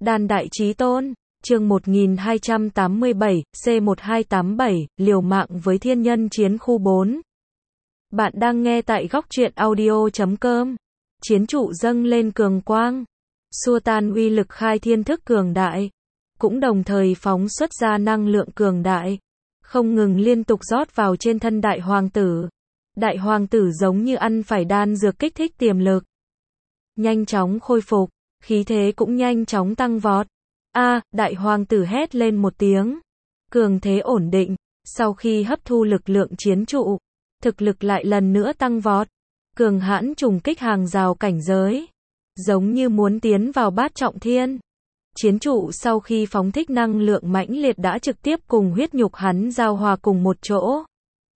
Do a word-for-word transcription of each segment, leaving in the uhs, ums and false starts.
Đan Đại Chí Tôn, chương một nghìn hai trăm tám mươi bảy, C một hai tám bảy, liều mạng với thiên nhân chiến khu bốn. Bạn đang nghe tại góc truyện audio chấm com. Chiến trụ dâng lên cường quang, xua tan uy lực khai thiên thức cường đại, cũng đồng thời phóng xuất ra năng lượng cường đại, không ngừng liên tục rót vào trên thân đại hoàng tử. Đại hoàng tử giống như ăn phải đan dược kích thích tiềm lực, nhanh chóng khôi phục, khí thế cũng nhanh chóng tăng vọt. A, đại hoàng tử hét lên một tiếng, cường thế ổn định, sau khi hấp thu lực lượng chiến trụ, thực lực lại lần nữa tăng vọt, cường hãn trùng kích hàng rào cảnh giới, giống như muốn tiến vào bát trọng thiên. Chiến trụ sau khi phóng thích năng lượng mãnh liệt đã trực tiếp cùng huyết nhục hắn giao hòa cùng một chỗ.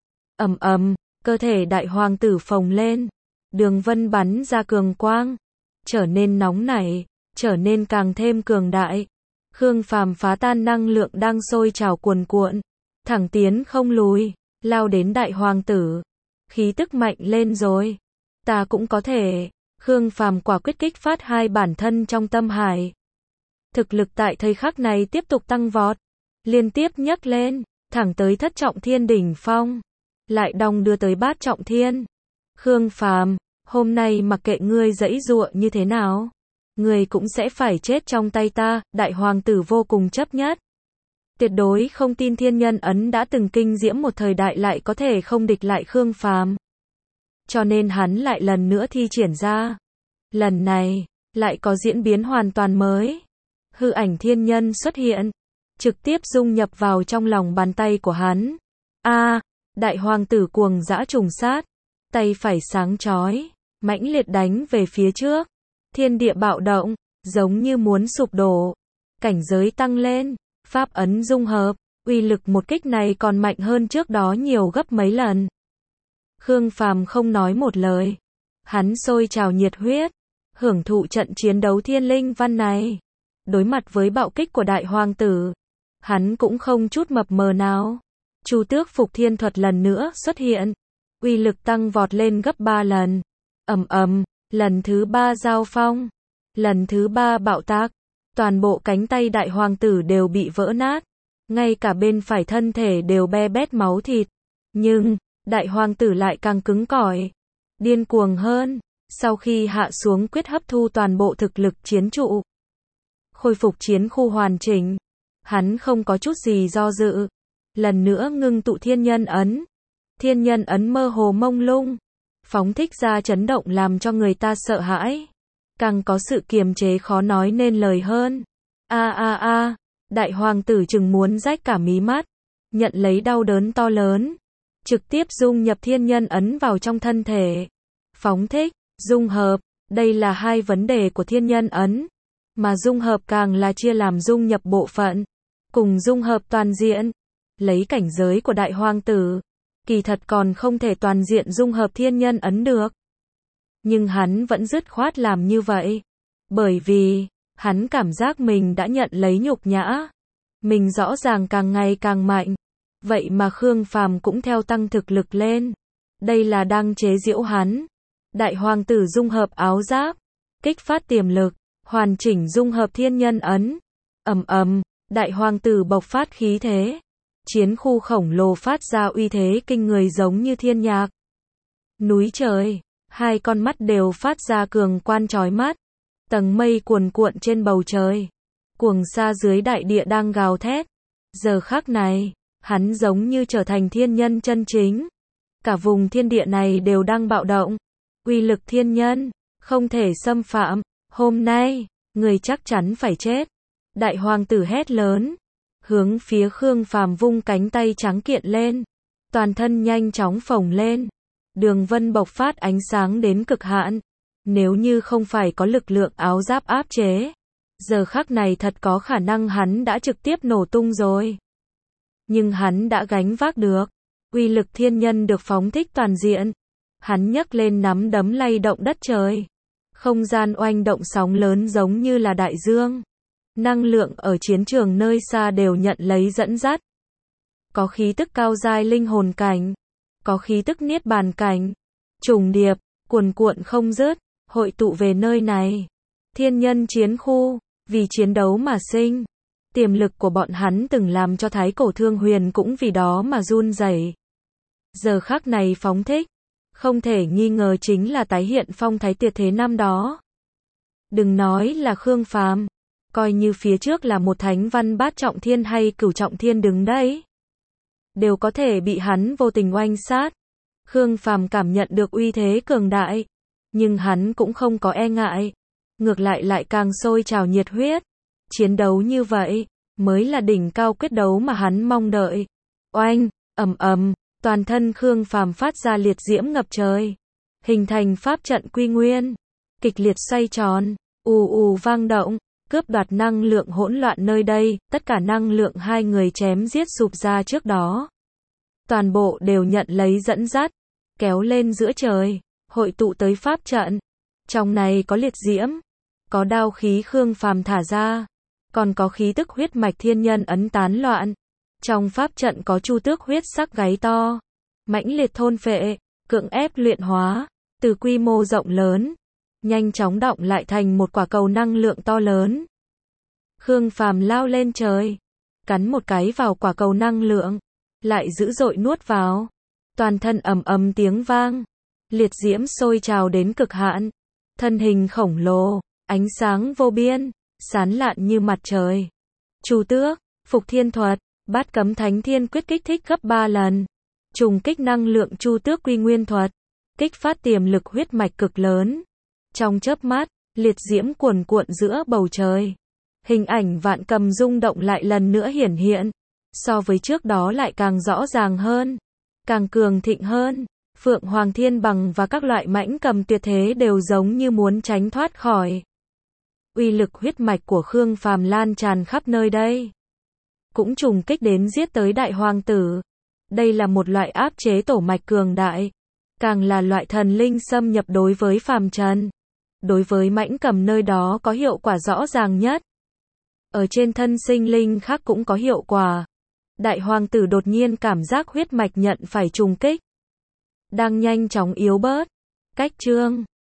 Ầm ầm, cơ thể đại hoàng tử phồng lên, đường vân bắn ra cường quang, trở nên nóng nảy, trở nên càng thêm cường đại. Khương Phàm phá tan năng lượng đang sôi trào cuồn cuộn, thẳng tiến không lùi, lao đến đại hoàng tử. Khí tức mạnh lên rồi, ta cũng có thể. Khương Phàm quả quyết kích phát hai bản thân trong tâm hải. Thực lực tại thời khắc này tiếp tục tăng vọt, liên tiếp nhấc lên, thẳng tới thất trọng thiên đỉnh phong, lại đong đưa tới bát trọng thiên. Khương Phàm, hôm nay mặc kệ ngươi giãy giụa như thế nào, ngươi cũng sẽ phải chết trong tay ta. Đại hoàng tử vô cùng chấp nhất, tuyệt đối không tin thiên nhân ấn đã từng kinh diễm một thời đại lại có thể không địch lại Khương Phàm. Cho nên hắn lại lần nữa thi triển ra. Lần này, lại có diễn biến hoàn toàn mới. Hư ảnh thiên nhân xuất hiện, trực tiếp dung nhập vào trong lòng bàn tay của hắn. A, đại hoàng tử cuồng dã trùng sát, tay phải sáng chói, mãnh liệt đánh về phía trước. Thiên địa bạo động, giống như muốn sụp đổ. Cảnh giới tăng lên, pháp ấn dung hợp, uy lực một kích này còn mạnh hơn trước đó nhiều gấp mấy lần. Khương Phàm không nói một lời, hắn sôi trào nhiệt huyết, hưởng thụ trận chiến đấu thiên linh văn này. Đối mặt với bạo kích của đại hoàng tử, hắn cũng không chút mập mờ nào. Chu Tước Phục Thiên thuật lần nữa xuất hiện, uy lực tăng vọt lên gấp ba lần. Ầm ầm, lần thứ ba giao phong, lần thứ ba bạo tác, toàn bộ cánh tay đại hoàng tử đều bị vỡ nát, ngay cả bên phải thân thể đều be bét máu thịt. Nhưng, đại hoàng tử lại càng cứng cỏi, điên cuồng hơn, sau khi hạ xuống quyết hấp thu toàn bộ thực lực chiến trụ, khôi phục chiến khu hoàn chỉnh, hắn không có chút gì do dự, lần nữa ngưng tụ thiên nhân ấn. Thiên nhân ấn mơ hồ mông lung, phóng thích ra chấn động làm cho người ta sợ hãi, càng có sự kiềm chế khó nói nên lời hơn. A a a, đại hoàng tử chừng muốn rách cả mí mắt, nhận lấy đau đớn to lớn, trực tiếp dung nhập thiên nhân ấn vào trong thân thể. Phóng thích, dung hợp, đây là hai vấn đề của thiên nhân ấn, mà dung hợp càng là chia làm dung nhập bộ phận, cùng dung hợp toàn diện. Lấy cảnh giới của đại hoàng tử, kỳ thật còn không thể toàn diện dung hợp thiên nhân ấn được. Nhưng hắn vẫn dứt khoát làm như vậy, bởi vì, hắn cảm giác mình đã nhận lấy nhục nhã. Mình rõ ràng càng ngày càng mạnh, vậy mà Khương Phàm cũng theo tăng thực lực lên. Đây là đang chế giễu hắn. Đại hoàng tử dung hợp áo giáp, kích phát tiềm lực, hoàn chỉnh dung hợp thiên nhân ấn. Ầm ầm, đại hoàng tử bộc phát khí thế. Chiến khu khổng lồ phát ra uy thế kinh người giống như thiên nhạc. Núi trời, hai con mắt đều phát ra cường quan chói mắt. Tầng mây cuồn cuộn trên bầu trời, cuồng sa dưới đại địa đang gào thét. Giờ khắc này, hắn giống như trở thành thiên nhân chân chính. Cả vùng thiên địa này đều đang bạo động. Uy lực thiên nhân, không thể xâm phạm. Hôm nay, người chắc chắn phải chết. Đại hoàng tử hét lớn, hướng phía Khương Phàm vung cánh tay trắng kiện lên, toàn thân nhanh chóng phồng lên, đường vân bộc phát ánh sáng đến cực hạn. Nếu như không phải có lực lượng áo giáp áp chế, giờ khắc này thật có khả năng hắn đã trực tiếp nổ tung rồi. Nhưng hắn đã gánh vác được, uy lực thiên nhân được phóng thích toàn diện. Hắn nhấc lên nắm đấm lay động đất trời, không gian oanh động sóng lớn giống như là đại dương. Năng lượng ở chiến trường nơi xa đều nhận lấy dẫn dắt. Có khí tức cao giai linh hồn cảnh, có khí tức niết bàn cảnh, trùng điệp, cuồn cuộn không dứt, hội tụ về nơi này. Thiên nhân chiến khu, vì chiến đấu mà sinh. Tiềm lực của bọn hắn từng làm cho Thái Cổ Thương Huyền cũng vì đó mà run rẩy. Giờ khắc này phóng thích, không thể nghi ngờ chính là tái hiện phong thái tuyệt thế năm đó. Đừng nói là Khương Phàm, coi như phía trước là một thánh văn bát trọng thiên hay cửu trọng thiên đứng đấy, đều có thể bị hắn vô tình oanh sát. Khương Phàm cảm nhận được uy thế cường đại, nhưng hắn cũng không có e ngại, ngược lại lại càng sôi trào nhiệt huyết. Chiến đấu như vậy, mới là đỉnh cao quyết đấu mà hắn mong đợi. Oanh, ầm ầm, toàn thân Khương Phàm phát ra liệt diễm ngập trời, hình thành pháp trận quy nguyên, kịch liệt xoay tròn, ù ù vang động, cướp đoạt năng lượng hỗn loạn nơi đây, tất cả năng lượng hai người chém giết sụp ra trước đó. Toàn bộ đều nhận lấy dẫn dắt, kéo lên giữa trời, hội tụ tới pháp trận. Trong này có liệt diễm, có đao khí Khương Phàm thả ra, còn có khí tức huyết mạch thiên nhân ấn tán loạn. Trong pháp trận có chu tước huyết sắc gáy to, mãnh liệt thôn phệ, cưỡng ép luyện hóa, từ quy mô rộng lớn, nhanh chóng động lại thành một quả cầu năng lượng to lớn. Khương Phàm lao lên trời, cắn một cái vào quả cầu năng lượng, lại dữ dội nuốt vào. Toàn thân ầm ầm tiếng vang, liệt diễm sôi trào đến cực hạn, thân hình khổng lồ, ánh sáng vô biên, sáng lạn như mặt trời. Chu tước, Phục Thiên thuật, Bát Cấm Thánh Thiên quyết kích thích gấp ba lần. Trùng kích năng lượng Chu tước quy nguyên thuật, kích phát tiềm lực huyết mạch cực lớn. Trong chớp mắt, liệt diễm cuồn cuộn giữa bầu trời. Hình ảnh Vạn Cầm rung động lại lần nữa hiển hiện, so với trước đó lại càng rõ ràng hơn, càng cường thịnh hơn. Phượng Hoàng Thiên Bằng và các loại mãnh cầm tuyệt thế đều giống như muốn tránh thoát khỏi. Uy lực huyết mạch của Khương Phàm lan tràn khắp nơi đây, cũng trùng kích đến giết tới đại hoàng tử. Đây là một loại áp chế tổ mạch cường đại, càng là loại thần linh xâm nhập đối với phàm trần. Đối với mãnh cầm nơi đó có hiệu quả rõ ràng nhất. Ở trên thân sinh linh khác cũng có hiệu quả. Đại hoàng tử đột nhiên cảm giác huyết mạch nhận phải trùng kích, đang nhanh chóng yếu bớt. Cách chương